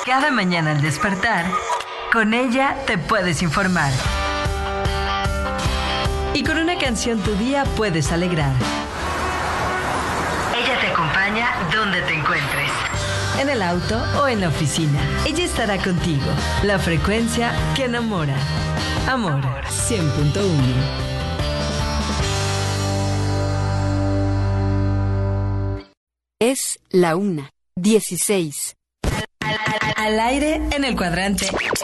Cada mañana al despertar, con ella te puedes informar. Y con una canción tu día puedes alegrar. Ella te acompaña donde te encuentres. En el auto o en la oficina. Ella estará contigo. La frecuencia que enamora. Amor 100.1. Es la 1:16. Al aire en el cuadrante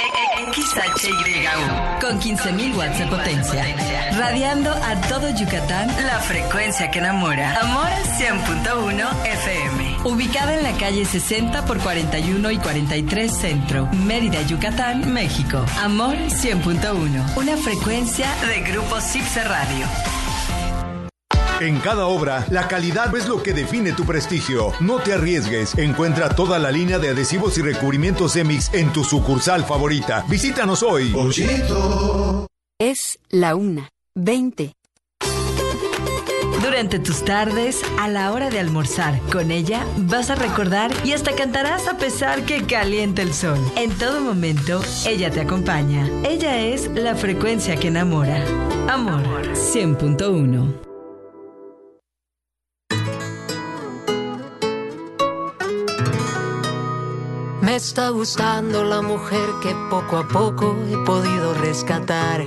XHYU con 15.000 watts de potencia, radiando a todo Yucatán, la frecuencia que enamora. Amor 100.1 FM, ubicada en la calle 60 por 41 y 43 Centro, Mérida, Yucatán, México. Amor 100.1, una frecuencia de Grupo Cipse Radio. En cada obra, la calidad es lo que define tu prestigio. No te arriesgues. Encuentra toda la línea de adhesivos y recubrimientos Cemix en tu sucursal favorita. Visítanos hoy. Pochito. Es la 1:20. Durante tus tardes, a la hora de almorzar, con ella vas a recordar y hasta cantarás a pesar que caliente el sol. En todo momento, ella te acompaña. Ella es la frecuencia que enamora. Amor 100.1. Me está gustando la mujer que poco a poco he podido rescatar.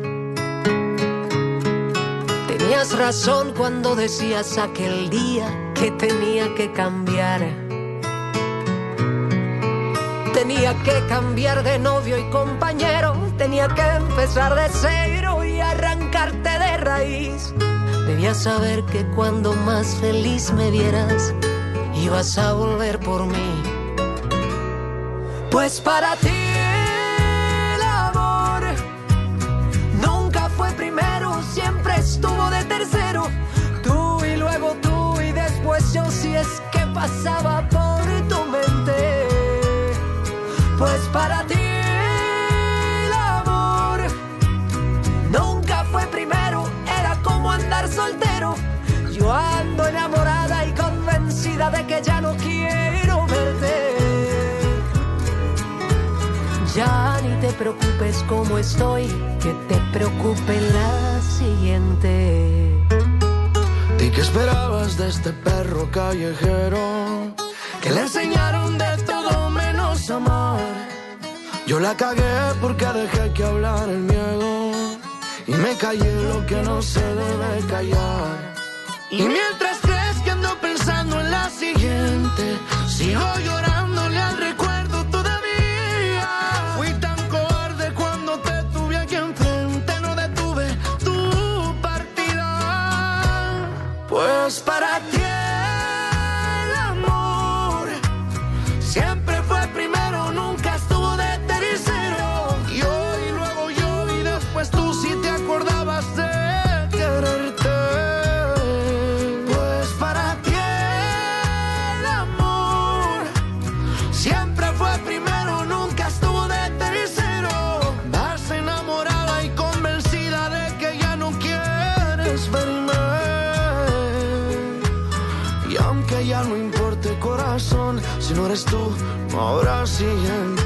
Tenías razón cuando decías aquel día que tenía que cambiar. Tenía que cambiar de novio y compañero. Tenía que empezar de cero y arrancarte de raíz. Debías saber que cuando más feliz me vieras, ibas a volver por mí. Pues para ti el amor nunca fue primero, siempre estuvo de tercero. Tú y luego tú y después yo, si es que pasaba por tu mente. Pues para ti el amor nunca fue primero, era como andar soltero. Yo ando enamorada y convencida de que ya no quiero verte. Ya ni te preocupes como estoy, que te preocupe la siguiente. ¿Y qué esperabas de este perro callejero? Que le enseñaron de todo menos amar. Yo la cagué porque dejé que hablar el miedo y me callé lo que no se debe callar. Y mientras crees que ando pensando en la siguiente, sigo llorándole al recuerdo. Pues para ti el amor siempre fue primero, nunca estuvo de tercero. Yo y luego yo y después tú, si te acordabas de quererte. Pues para ti el amor siempre fue primero, nunca estuvo de tercero. Vas enamorada y convencida de que ya no quieres verme. Ya no importa el corazón, si no eres tú, no habrá siguiente.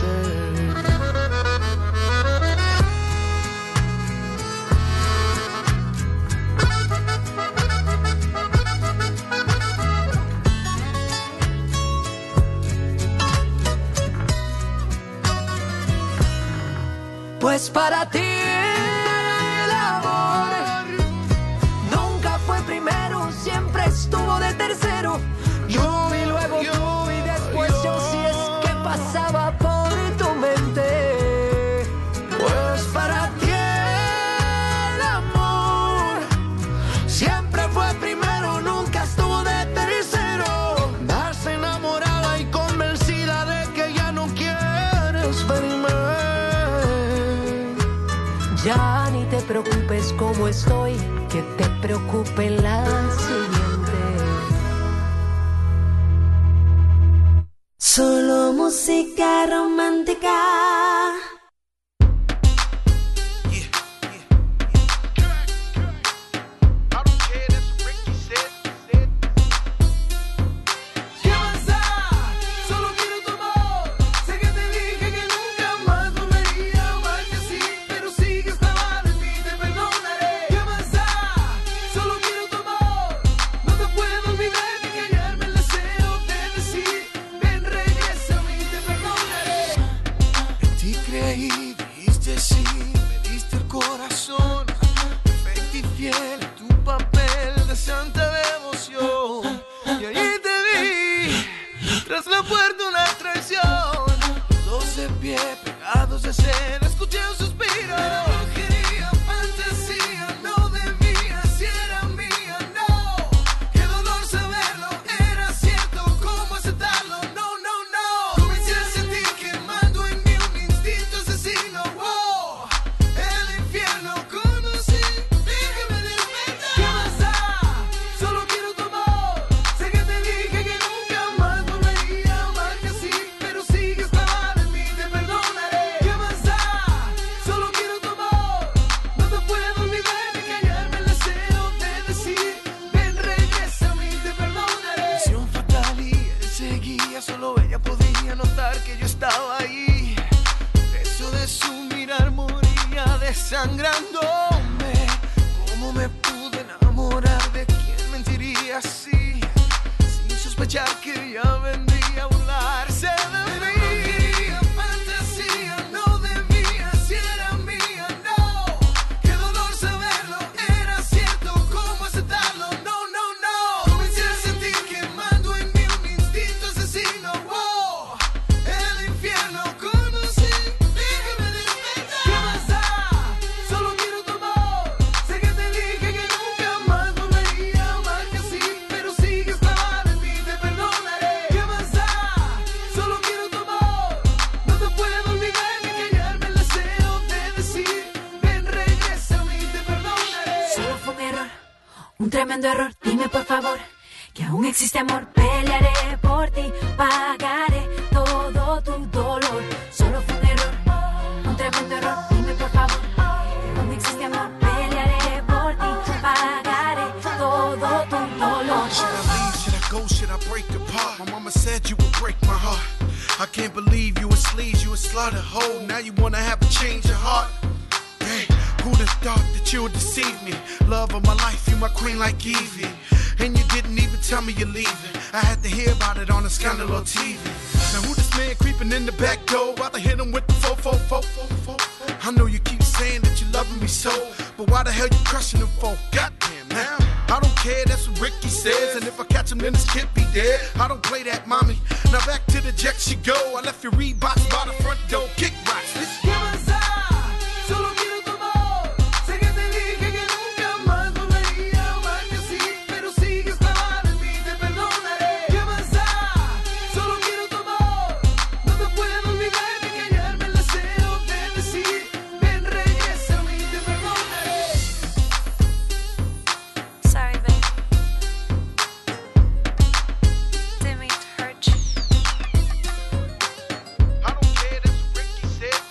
Pues para ti el amor nunca fue primero, siempre estuvo de tercero. Yo y luego tú y después yo, si es que pasaba por tu mente. Pues para ti el amor siempre fue primero, nunca estuvo de tercero. Vas enamorada y convencida de que ya no quieres verme. Ya ni te preocupes como estoy, que te preocupe la siguiente. Solo música romántica. ¿Qué pasa? Solo quiero tu amor. Sé que te tras la puerta una traición. Dos de pie, pegados de escena, escuché un suspiro. Era brujería, fantasía, no debía, si era mía, no. Qué dolor saberlo, era cierto, ¿cómo aceptarlo? No, no, no. Comencé a sentir quemando en mí un instinto asesino. Wow, el infierno conocí, déjame despertar. ¿Qué más da? Solo quiero tu amor. Sé que te dije que nunca más volvería a amarte así, pero sigue estaba de mí, te perdonaré. ¿Qué más da? Solo quiero tu amor. No te puedo olvidar ni callarme el deseo de decir, ven, regresa a mí, te perdonaré. Visión fatal y él seguía, solo ella podía notar que yo estaba ahí. Preso de su mirar moría desangrándome. ¿Cómo me pude enamorar de quien mentiría así? Sin sospechar que ella vendría a burlarse de mí. Brujería, fantasía, no debía, si era mía, no. Qué dolor saberlo, era cierto, ¿cómo aceptarlo? No, no, no. Comencé a sentir quemando en mí un instinto asesino. Wow, el infierno conocí, déjame despertar. ¿Qué más da? Solo quiero tu amor. Sé que te dije que nunca más volvería a amarte así, pero sigue estaba de mí, te perdonaré. ¿Qué más da? Solo quiero tu amor. No te puedo olvidar ni callarme el deseo de decir, ven, regresa a mí, te perdonaré. Solo fue un error, un tremendo error. Dime por favor que aún existe amor. Pelearé por ti, pagaré todo tu dolor. Solo fue un error, un tremendo error. Dime por favor que aún existe amor. Pelearé por ti, pagaré todo tu dolor. Should I leave? Should I go? Should I break apart? My mama said you would break my heart. I can't believe you a sleaze, you a slaughter hoe. Now you wanna have a change of heart. Hey, who'd have thought that you would deceive me? Love of my life, you my queen like Evie. And you didn't even tell me you're leaving. I had to hear about it on a scandal on TV. Now who this man creeping in the back door? About to hit him with the 444. I know you keep saying that you're loving me so, but why the hell you crushing him for? Goddamn now. I don't care, that's what Ricky says. And if I catch him, then this kid be dead. I don't play that, mommy. Now back to the jet she go. I left your Reeboks by the front door. Kick rocks, bitch. ¿Qué más da? Solo quiero tu amor. Sé que te dije que nunca más volvería a amarte así, pero sigue estaba de mí, te perdonaré. ¿Qué más da? Solo quiero tu amor. No te puedo olvidar ni callarme el deseo de decir, ven, regresa a mí, te perdonaré. Sorry, babe. Didn't mean to hurt you. I don't care, that's what Ricky said.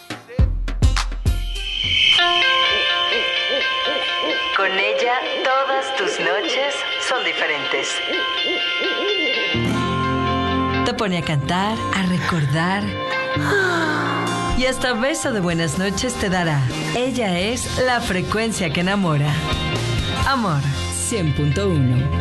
Con ella, todas tus noches son diferentes. Te pone a cantar, a recordar. Y hasta beso de buenas noches te dará. Ella es la frecuencia que enamora. Amor 100.1.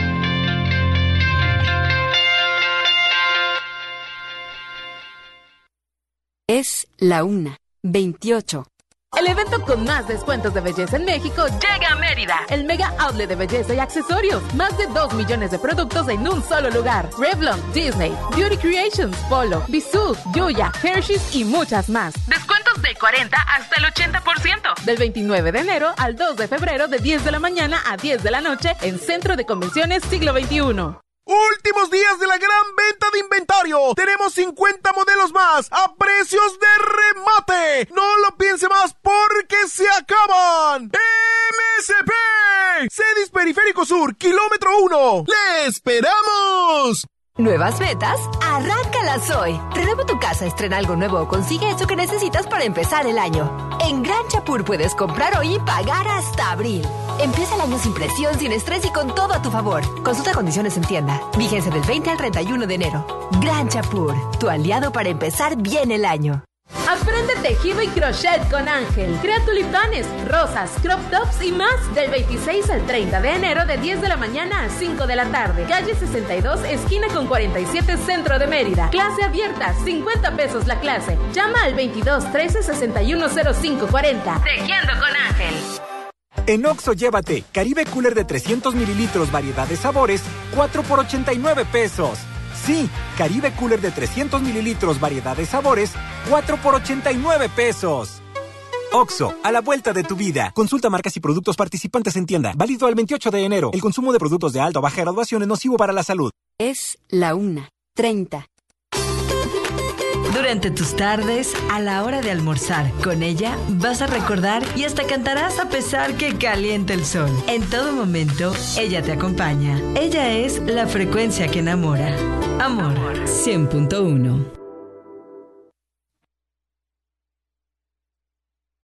Es la 1:28. El evento con más descuentos de belleza en México llega a Mérida. El Mega Outlet de Belleza y Accesorios. Más de 2 millones de productos en un solo lugar. Revlon, Disney, Beauty Creations, Polo, Bisú, Yuya, Hershey's y muchas más. Descuentos del 40 hasta el 80%. Del 29 de enero al 2 de febrero de 10 de la mañana a 10 de la noche en Centro de Convenciones Siglo XXI. Últimos días de la gran venta de inventario. Tenemos 50 modelos más a precios de remate. No lo piense más porque se acaban. MSP Cedis Periférico Sur, kilómetro 1. ¡Le esperamos! ¿Nuevas metas? ¡Arráncalas hoy! Renueva tu casa, estrena algo nuevo o consigue eso que necesitas para empezar el año. En Gran Chapur puedes comprar hoy y pagar hasta abril. Empieza el año sin presión, sin estrés y con todo a tu favor. Consulta condiciones en tienda. Vigencia del 20 al 31 de enero. Gran Chapur, tu aliado para empezar bien el año. Aprende tejido y crochet con Ángel. Crea tulipanes, rosas, crop tops y más. Del 26 al 30 de enero de 10 de la mañana a 5 de la tarde. Calle 62, esquina con 47, Centro de Mérida. Clase abierta, 50 pesos la clase. Llama al 22 13 61 05 40. Tejiendo con Ángel. En Oxxo llévate Caribe Cooler de 300 mililitros, variedad de sabores, 4 por 89 pesos. Sí, Caribe Cooler de 300 mililitros, variedad de sabores, 4 por 89 pesos. Oxxo, a la vuelta de tu vida. Consulta marcas y productos participantes en tienda. Válido al 28 de enero. El consumo de productos de alta o baja graduación es nocivo para la salud. Es la 1:30. Durante tus tardes, a la hora de almorzar, con ella vas a recordar y hasta cantarás a pesar que caliente el sol. En todo momento, ella te acompaña. Ella es la frecuencia que enamora. Amor 100.1.